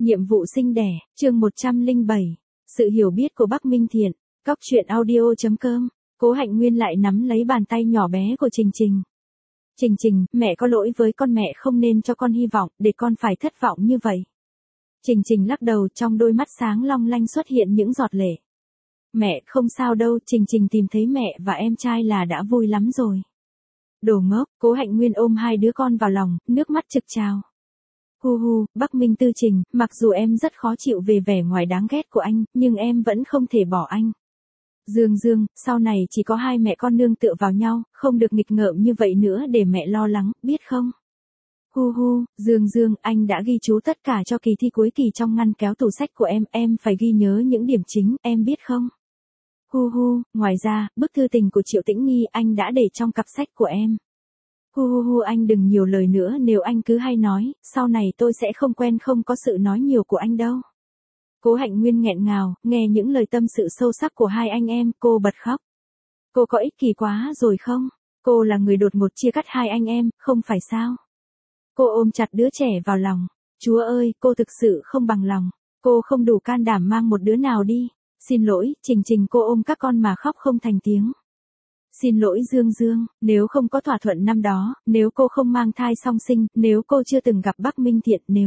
Nhiệm vụ sinh đẻ, chương 107. Sự hiểu biết của Bắc Minh Thiện. Cóc truyện audio.com. Cố Hạnh Nguyên lại nắm lấy bàn tay nhỏ bé của Trình Trình. Trình Trình, mẹ có lỗi với con, mẹ không nên cho con hy vọng, để con phải thất vọng như vậy. Trình Trình lắc đầu, trong đôi mắt sáng long lanh xuất hiện những giọt lệ. Mẹ, không sao đâu, Trình Trình tìm thấy mẹ và em trai là đã vui lắm rồi. Đồ ngốc, Cố Hạnh Nguyên ôm hai đứa con vào lòng, nước mắt trực trào. Hu hu, Bắc Minh Tư Trình, mặc dù em rất khó chịu về vẻ ngoài đáng ghét của anh, nhưng em vẫn không thể bỏ anh. Dương Dương, sau này chỉ có hai mẹ con nương tựa vào nhau, không được nghịch ngợm như vậy nữa để mẹ lo lắng, biết không? Hu hu, Dương Dương, anh đã ghi chú tất cả cho kỳ thi cuối kỳ trong ngăn kéo tủ sách của em phải ghi nhớ những điểm chính, em biết không? Hu hu, ngoài ra, bức thư tình của Triệu Tĩnh Nghi anh đã để trong cặp sách của em. Hu hu hu, anh đừng nhiều lời nữa, nếu anh cứ hay nói, sau này tôi sẽ không quen không có sự nói nhiều của anh đâu. Cố Hạnh Nguyên nghẹn ngào, nghe những lời tâm sự sâu sắc của hai anh em, cô bật khóc. Cô có ích kỷ quá rồi không? Cô là người đột ngột chia cắt hai anh em, không phải sao? Cô ôm chặt đứa trẻ vào lòng. Chúa ơi, cô thực sự không bằng lòng. Cô không đủ can đảm mang một đứa nào đi. Xin lỗi, Trình Trình, cô ôm các con mà khóc không thành tiếng. Xin lỗi Dương Dương, nếu không có thỏa thuận năm đó, nếu cô không mang thai song sinh, nếu cô chưa từng gặp Bắc Minh Thiện, nếu...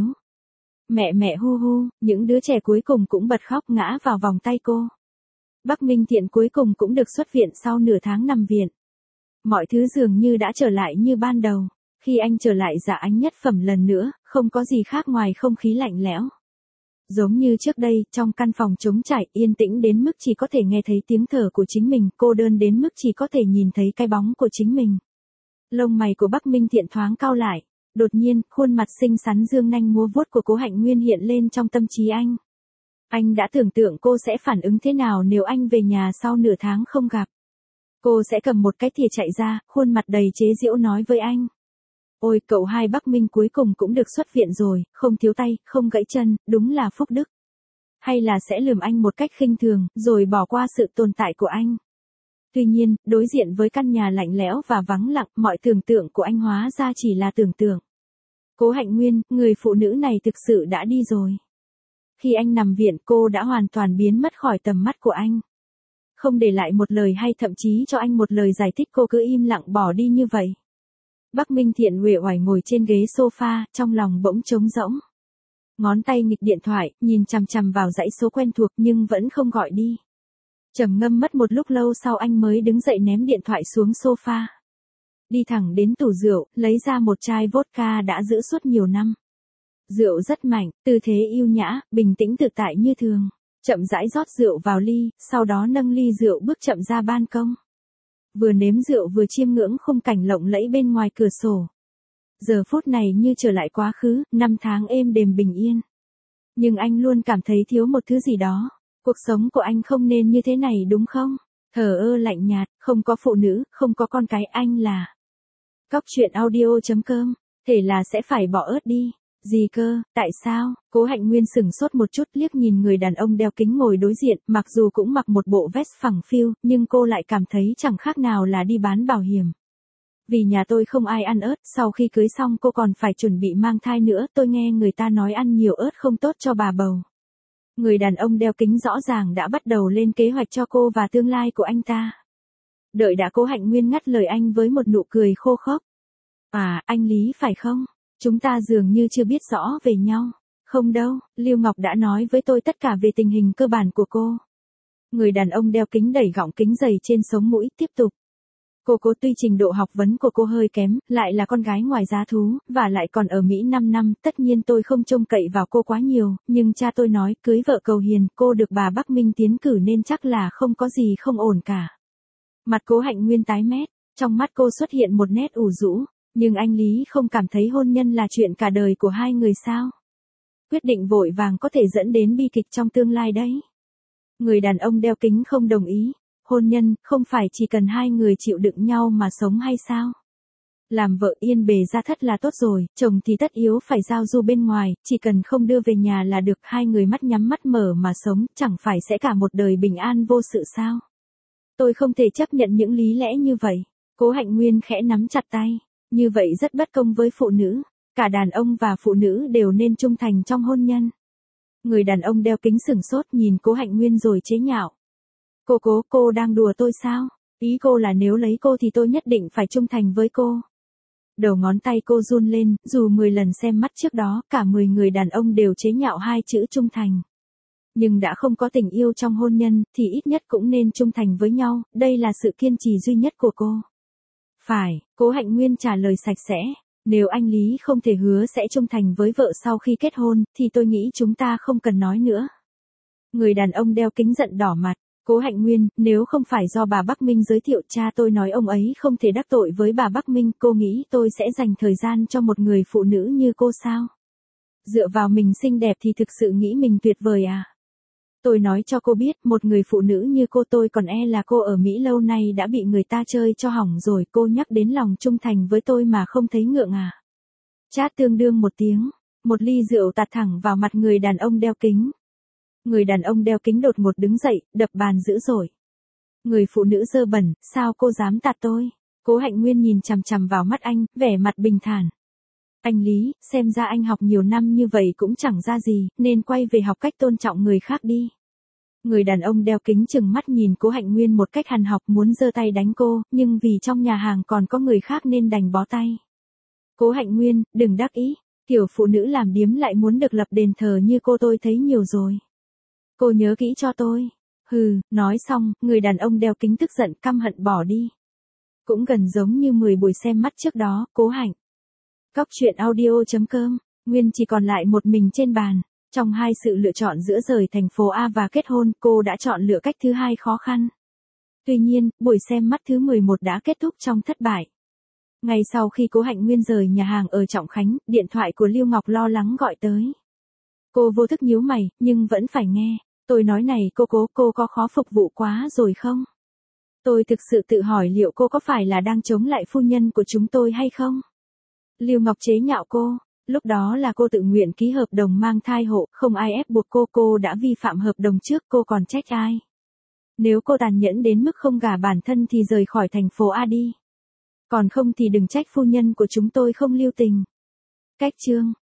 Mẹ hu hu, những đứa trẻ cuối cùng cũng bật khóc ngã vào vòng tay cô. Bắc Minh Thiện cuối cùng cũng được xuất viện sau nửa tháng nằm viện. Mọi thứ dường như đã trở lại như ban đầu. Khi anh trở lại Dạ Ánh Nhất Phẩm lần nữa, không có gì khác ngoài không khí lạnh lẽo. Giống như trước đây, trong căn phòng trống trải, yên tĩnh đến mức chỉ có thể nghe thấy tiếng thở của chính mình, cô đơn đến mức chỉ có thể nhìn thấy cái bóng của chính mình. Lông mày của Bắc Minh Thiện thoáng cau lại. Đột nhiên, khuôn mặt xinh xắn dương nanh múa vuốt của Cố Hạnh Nguyên hiện lên trong tâm trí anh. Anh đã tưởng tượng cô sẽ phản ứng thế nào nếu anh về nhà sau nửa tháng không gặp. Cô sẽ cầm một cái thìa chạy ra, khuôn mặt đầy chế giễu nói với anh. Ôi, cậu hai Bắc Minh cuối cùng cũng được xuất viện rồi, không thiếu tay, không gãy chân, đúng là phúc đức. Hay là sẽ lườm anh một cách khinh thường, rồi bỏ qua sự tồn tại của anh. Tuy nhiên, đối diện với căn nhà lạnh lẽo và vắng lặng, mọi tưởng tượng của anh hóa ra chỉ là tưởng tượng. Cố Hạnh Nguyên, người phụ nữ này thực sự đã đi rồi. Khi anh nằm viện, cô đã hoàn toàn biến mất khỏi tầm mắt của anh. Không để lại một lời hay thậm chí cho anh một lời giải thích, cô cứ im lặng bỏ đi như vậy. Bắc Minh Thiện uể oải ngồi trên ghế sofa, trong lòng bỗng trống rỗng. Ngón tay nghịch điện thoại, nhìn chằm chằm vào dãy số quen thuộc nhưng vẫn không gọi đi. Trầm ngâm mất một lúc lâu sau anh mới đứng dậy ném điện thoại xuống sofa. Đi thẳng đến tủ rượu, lấy ra một chai vodka đã giữ suốt nhiều năm. Rượu rất mạnh, tư thế yêu nhã, bình tĩnh tự tại như thường. Chậm rãi rót rượu vào ly, sau đó nâng ly rượu bước chậm ra ban công. Vừa nếm rượu vừa chiêm ngưỡng khung cảnh lộng lẫy bên ngoài cửa sổ. Giờ phút này như trở lại quá khứ, năm tháng êm đềm bình yên. Nhưng anh luôn cảm thấy thiếu một thứ gì đó. Cuộc sống của anh không nên như thế này đúng không? Thờ ơ lạnh nhạt, không có phụ nữ, không có con cái, anh là... Cóc truyện audio.com, thể là sẽ phải bỏ ớt đi. Gì cơ, tại sao? Cố Hạnh Nguyên sửng sốt một chút, liếc nhìn người đàn ông đeo kính ngồi đối diện, mặc dù cũng mặc một bộ vest phẳng phiu, nhưng cô lại cảm thấy chẳng khác nào là đi bán bảo hiểm. Vì nhà tôi không ai ăn ớt, sau khi cưới xong cô còn phải chuẩn bị mang thai nữa, tôi nghe người ta nói ăn nhiều ớt không tốt cho bà bầu. Người đàn ông đeo kính rõ ràng đã bắt đầu lên kế hoạch cho cô và tương lai của anh ta. Đợi đã, Cố Hạnh Nguyên ngắt lời anh với một nụ cười khô khốc. À, anh Lý phải không? Chúng ta dường như chưa biết rõ về nhau. Không đâu, Lưu Ngọc đã nói với tôi tất cả về tình hình cơ bản của cô. Người đàn ông đeo kính đẩy gọng kính dày trên sống mũi, tiếp tục. Cô tuy trình độ học vấn của cô hơi kém, lại là con gái ngoài giá thú, và lại còn ở Mỹ 5 năm, tất nhiên tôi không trông cậy vào cô quá nhiều, nhưng cha tôi nói, cưới vợ cầu hiền, cô được bà Bắc Minh tiến cử nên chắc là không có gì không ổn cả. Mặt Cố Hạnh Nguyên tái mét, trong mắt cô xuất hiện một nét ủ rũ, nhưng anh Lý không cảm thấy hôn nhân là chuyện cả đời của hai người sao? Quyết định vội vàng có thể dẫn đến bi kịch trong tương lai đấy. Người đàn ông đeo kính không đồng ý. Hôn nhân, không phải chỉ cần hai người chịu đựng nhau mà sống hay sao? Làm vợ yên bề gia thất là tốt rồi, chồng thì tất yếu phải giao du bên ngoài, chỉ cần không đưa về nhà là được, hai người mắt nhắm mắt mở mà sống, chẳng phải sẽ cả một đời bình an vô sự sao? Tôi không thể chấp nhận những lý lẽ như vậy. Cố Hạnh Nguyên khẽ nắm chặt tay. Như vậy rất bất công với phụ nữ. Cả đàn ông và phụ nữ đều nên trung thành trong hôn nhân. Người đàn ông đeo kính sửng sốt nhìn Cố Hạnh Nguyên rồi chế nhạo. Cô đang đùa tôi sao? Ý cô là nếu lấy cô thì tôi nhất định phải trung thành với cô. Đầu ngón tay cô run lên, dù 10 lần xem mắt trước đó, cả 10 người đàn ông đều chế nhạo hai chữ trung thành. Nhưng đã không có tình yêu trong hôn nhân, thì ít nhất cũng nên trung thành với nhau, đây là sự kiên trì duy nhất của cô. Phải, Cố Hạnh Nguyên trả lời sạch sẽ. Nếu anh Lý không thể hứa sẽ trung thành với vợ sau khi kết hôn, thì tôi nghĩ chúng ta không cần nói nữa. Người đàn ông đeo kính giận đỏ mặt. Cố Hạnh Nguyên, nếu không phải do bà Bắc Minh giới thiệu cha tôi nói ông ấy không thể đắc tội với bà Bắc Minh, cô nghĩ tôi sẽ dành thời gian cho một người phụ nữ như cô sao? Dựa vào mình xinh đẹp thì thực sự nghĩ mình tuyệt vời à? Tôi nói cho cô biết, một người phụ nữ như cô tôi còn e là cô ở Mỹ lâu nay đã bị người ta chơi cho hỏng rồi, cô nhắc đến lòng trung thành với tôi mà không thấy ngượng à? Chát tương đương một tiếng, một ly rượu tạt thẳng vào mặt người đàn ông đeo kính. Người đàn ông đeo kính đột ngột đứng dậy, đập bàn dữ dội. Người phụ nữ dơ bẩn, sao cô dám tạt tôi? Cố Hạnh Nguyên nhìn chằm chằm vào mắt anh, vẻ mặt bình thản. Anh Lý, xem ra anh học nhiều năm như vậy cũng chẳng ra gì, nên quay về học cách tôn trọng người khác đi. Người đàn ông đeo kính chừng mắt nhìn Cố Hạnh Nguyên một cách hằn học muốn giơ tay đánh cô, nhưng vì trong nhà hàng còn có người khác nên đành bó tay. Cố Hạnh Nguyên, đừng đắc ý, kiểu phụ nữ làm điếm lại muốn được lập đền thờ như cô tôi thấy nhiều rồi. Cô nhớ kỹ cho tôi. Hừ, nói xong, người đàn ông đeo kính tức giận căm hận bỏ đi. Cũng gần giống như 10 buổi xem mắt trước đó, Cố Hạnh. Cóc truyện audio.com, Nguyên chỉ còn lại một mình trên bàn. Trong hai sự lựa chọn giữa rời thành phố A và kết hôn, cô đã chọn lựa cách thứ hai khó khăn. Tuy nhiên, buổi xem mắt thứ 11 đã kết thúc trong thất bại. Ngay sau khi Cố Hạnh Nguyên rời nhà hàng ở Trọng Khánh, điện thoại của Lưu Ngọc lo lắng gọi tới. Cô vô thức nhíu mày, nhưng vẫn phải nghe. Tôi nói này cô có khó phục vụ quá rồi không? Tôi thực sự tự hỏi liệu cô có phải là đang chống lại phu nhân của chúng tôi hay không? Lưu Ngọc chế nhạo cô. Lúc đó là cô tự nguyện ký hợp đồng mang thai hộ, không ai ép buộc cô đã vi phạm hợp đồng trước, cô còn trách ai? Nếu cô tàn nhẫn đến mức không gả bản thân thì rời khỏi thành phố A đi. Còn không thì đừng trách phu nhân của chúng tôi không lưu tình. Cách chương